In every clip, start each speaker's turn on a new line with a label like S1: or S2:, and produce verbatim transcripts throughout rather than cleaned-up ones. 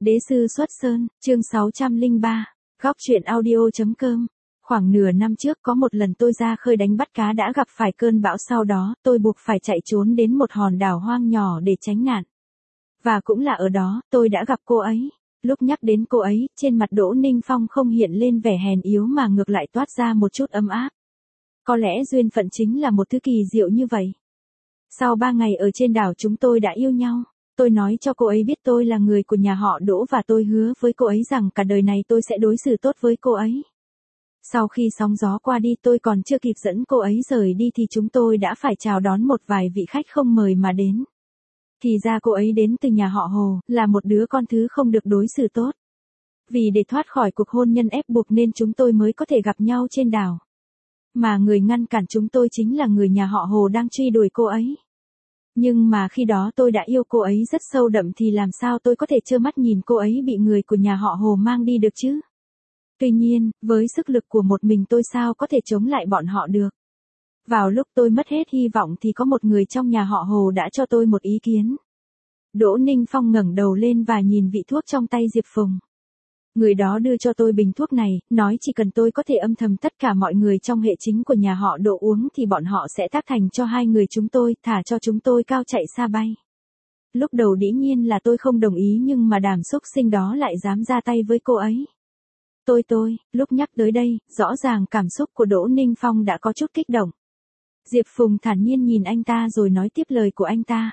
S1: Đế sư xuất sơn, chương sáu trăm lẻ ba, góc truyện audio.com. Khoảng nửa năm trước có một lần tôi ra khơi đánh bắt cá đã gặp phải cơn bão, sau đó tôi buộc phải chạy trốn đến một hòn đảo hoang nhỏ để tránh nạn. Và cũng là ở đó, tôi đã gặp cô ấy. Lúc nhắc đến cô ấy, trên mặt Đỗ Ninh Phong không hiện lên vẻ hèn yếu mà ngược lại toát ra một chút ấm áp. Có lẽ duyên phận chính là một thứ kỳ diệu như vậy. Sau ba ngày ở trên đảo chúng tôi đã yêu nhau. Tôi nói cho cô ấy biết tôi là người của nhà họ Đỗ và tôi hứa với cô ấy rằng cả đời này tôi sẽ đối xử tốt với cô ấy. Sau khi sóng gió qua đi, tôi còn chưa kịp dẫn cô ấy rời đi thì chúng tôi đã phải chào đón một vài vị khách không mời mà đến. Thì ra cô ấy đến từ nhà họ Hồ, là một đứa con thứ không được đối xử tốt. Vì để thoát khỏi cuộc hôn nhân ép buộc nên chúng tôi mới có thể gặp nhau trên đảo. Mà người ngăn cản chúng tôi chính là người nhà họ Hồ đang truy đuổi cô ấy. Nhưng mà khi đó tôi đã yêu cô ấy rất sâu đậm thì làm sao tôi có thể trơ mắt nhìn cô ấy bị người của nhà họ Hồ mang đi được chứ? Tuy nhiên, với sức lực của một mình tôi sao có thể chống lại bọn họ được? Vào lúc tôi mất hết hy vọng thì có một người trong nhà họ Hồ đã cho tôi một ý kiến. Đỗ Ninh Phong ngẩng đầu lên và nhìn vị thuốc trong tay Diệp Phùng. Người đó đưa cho tôi bình thuốc này, nói chỉ cần tôi có thể âm thầm tất cả mọi người trong hệ chính của nhà họ Đỗ uống thì bọn họ sẽ tác thành cho hai người chúng tôi, thả cho chúng tôi cao chạy xa bay. Lúc đầu dĩ nhiên là tôi không đồng ý, nhưng mà đàm xúc sinh đó lại dám ra tay với cô ấy. Tôi tôi, lúc nhắc tới đây, rõ ràng cảm xúc của Đỗ Ninh Phong đã có chút kích động. Diệp Phùng thản nhiên nhìn anh ta rồi nói tiếp lời của anh ta.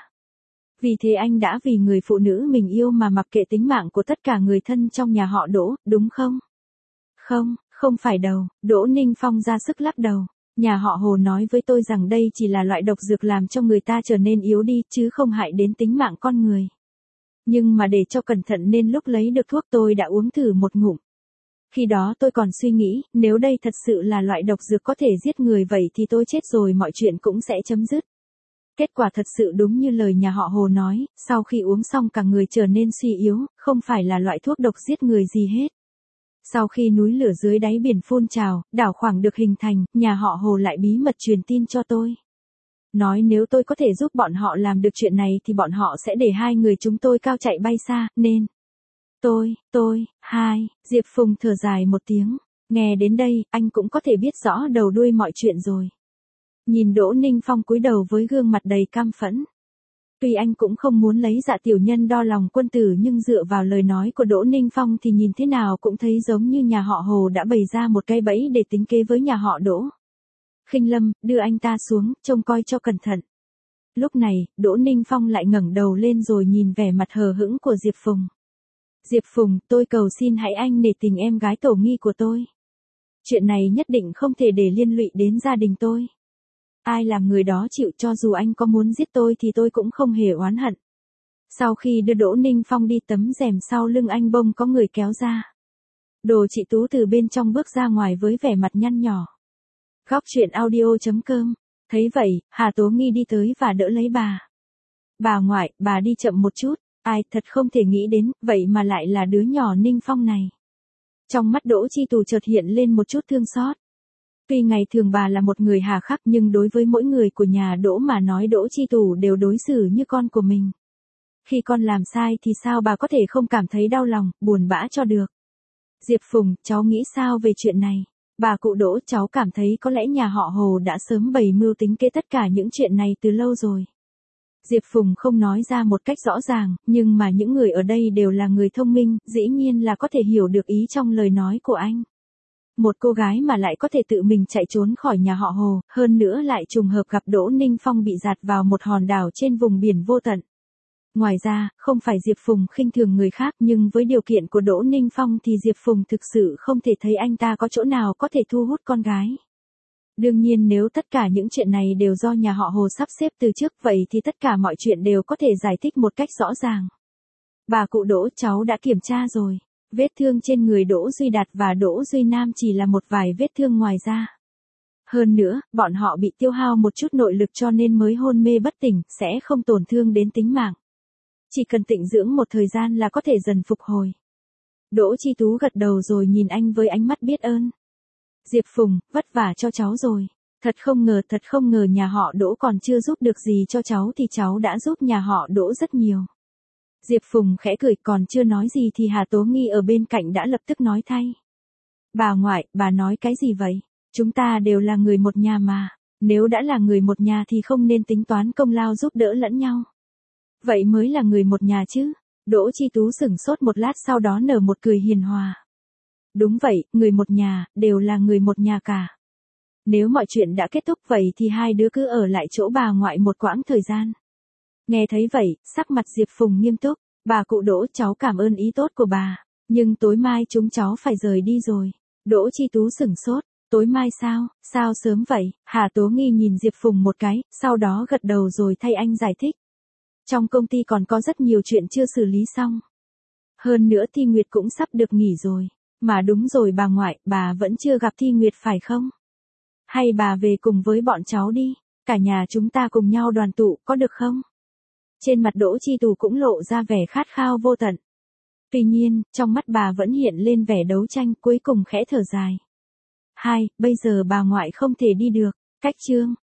S1: Vì thế anh đã vì người phụ nữ mình yêu mà mặc kệ tính mạng của tất cả người thân trong nhà họ Đỗ, đúng không? Không, không phải đâu, Đỗ Ninh Phong ra sức lắc đầu. Nhà họ Hồ nói với tôi rằng đây chỉ là loại độc dược làm cho người ta trở nên yếu đi chứ không hại đến tính mạng con người. Nhưng mà để cho cẩn thận nên lúc lấy được thuốc tôi đã uống thử một ngụm. Khi đó tôi còn suy nghĩ, nếu đây thật sự là loại độc dược có thể giết người vậy thì tôi chết rồi mọi chuyện cũng sẽ chấm dứt. Kết quả thật sự đúng như lời nhà họ Hồ nói, sau khi uống xong cả người trở nên suy yếu, không phải là loại thuốc độc giết người gì hết. Sau khi núi lửa dưới đáy biển phun trào, đảo khoảng được hình thành, nhà họ Hồ lại bí mật truyền tin cho tôi. Nói nếu tôi có thể giúp bọn họ làm được chuyện này thì bọn họ sẽ để hai người chúng tôi cao chạy bay xa, nên... Tôi, tôi, hai, Diệp Phùng thở dài một tiếng. Nghe đến đây, anh cũng có thể biết rõ đầu đuôi mọi chuyện rồi. Nhìn Đỗ Ninh Phong cúi đầu với gương mặt đầy cam phẫn. Tuy anh cũng không muốn lấy dạ tiểu nhân đo lòng quân tử, nhưng dựa vào lời nói của Đỗ Ninh Phong thì nhìn thế nào cũng thấy giống như nhà họ Hồ đã bày ra một cái bẫy để tính kế với nhà họ Đỗ. Khinh Lâm, đưa anh ta xuống, trông coi cho cẩn thận. Lúc này, Đỗ Ninh Phong lại ngẩng đầu lên rồi nhìn vẻ mặt hờ hững của Diệp Phùng. Diệp Phùng, tôi cầu xin hãy anh nể tình em gái tổ nghi của tôi. Chuyện này nhất định không thể để liên lụy đến gia đình tôi. Ai làm người đó chịu, cho dù anh có muốn giết tôi thì tôi cũng không hề oán hận. Sau khi đưa Đỗ Ninh Phong đi, tấm rèm sau lưng anh bông có người kéo ra. Đồ chị Tú từ bên trong bước ra ngoài với vẻ mặt nhăn nhỏ. Góc truyện audio.com. Thấy vậy, Hà Tố Nghi đi tới và đỡ lấy bà. Bà ngoại, bà đi chậm một chút. Ai, thật không thể nghĩ đến, vậy mà lại là đứa nhỏ Ninh Phong này. Trong mắt Đỗ Chi Tù chợt hiện lên một chút thương xót. Tuy ngày thường bà là một người hà khắc nhưng đối với mỗi người của nhà Đỗ mà nói Đỗ Chi Tù đều đối xử như con của mình. Khi con làm sai thì sao bà có thể không cảm thấy đau lòng, buồn bã cho được. Diệp Phùng, cháu nghĩ sao về chuyện này? Bà cụ Đỗ, cháu cảm thấy có lẽ nhà họ Hồ đã sớm bày mưu tính kế tất cả những chuyện này từ lâu rồi. Diệp Phùng không nói ra một cách rõ ràng, nhưng mà những người ở đây đều là người thông minh, dĩ nhiên là có thể hiểu được ý trong lời nói của anh. Một cô gái mà lại có thể tự mình chạy trốn khỏi nhà họ Hồ, hơn nữa lại trùng hợp gặp Đỗ Ninh Phong bị dạt vào một hòn đảo trên vùng biển vô tận. Ngoài ra, không phải Diệp Phùng khinh thường người khác, nhưng với điều kiện của Đỗ Ninh Phong thì Diệp Phùng thực sự không thể thấy anh ta có chỗ nào có thể thu hút con gái. Đương nhiên nếu tất cả những chuyện này đều do nhà họ Hồ sắp xếp từ trước vậy thì tất cả mọi chuyện đều có thể giải thích một cách rõ ràng. Bà cụ Đỗ, cháu đã kiểm tra rồi. Vết thương trên người Đỗ Duy Đạt và Đỗ Duy Nam chỉ là một vài vết thương ngoài da. Hơn nữa, bọn họ bị tiêu hao một chút nội lực cho nên mới hôn mê bất tỉnh, sẽ không tổn thương đến tính mạng. Chỉ cần tịnh dưỡng một thời gian là có thể dần phục hồi. Đỗ Chi Tú gật đầu rồi nhìn anh với ánh mắt biết ơn. Diệp Phùng, vất vả cho cháu rồi. Thật không ngờ, thật không ngờ nhà họ Đỗ còn chưa giúp được gì cho cháu thì cháu đã giúp nhà họ Đỗ rất nhiều. Diệp Phùng khẽ cười, còn chưa nói gì thì Hà Tố Nghi ở bên cạnh đã lập tức nói thay. Bà ngoại, bà nói cái gì vậy? Chúng ta đều là người một nhà mà. Nếu đã là người một nhà thì không nên tính toán công lao giúp đỡ lẫn nhau. Vậy mới là người một nhà chứ. Đỗ Chi Tú sửng sốt một lát sau đó nở một cười hiền hòa. Đúng vậy, người một nhà, đều là người một nhà cả. Nếu mọi chuyện đã kết thúc vậy thì hai đứa cứ ở lại chỗ bà ngoại một quãng thời gian. Nghe thấy vậy, sắc mặt Diệp Phùng nghiêm túc. Bà cụ Đỗ, cháu cảm ơn ý tốt của bà. Nhưng tối mai chúng cháu phải rời đi rồi. Đỗ Chi Tú sửng sốt. Tối mai sao, sao sớm vậy? Hà Tố Nghi nhìn Diệp Phùng một cái, sau đó gật đầu rồi thay anh giải thích. Trong công ty còn có rất nhiều chuyện chưa xử lý xong. Hơn nữa Thi Nguyệt cũng sắp được nghỉ rồi. Mà đúng rồi bà ngoại, bà vẫn chưa gặp Thi Nguyệt phải không? Hay bà về cùng với bọn cháu đi, cả nhà chúng ta cùng nhau đoàn tụ, có được không? Trên mặt Đỗ Chi Tú cũng lộ ra vẻ khát khao vô tận. Tuy nhiên, trong mắt bà vẫn hiện lên vẻ đấu tranh, cuối cùng khẽ thở dài. Hai, bây giờ bà ngoại không thể đi được, cách chương.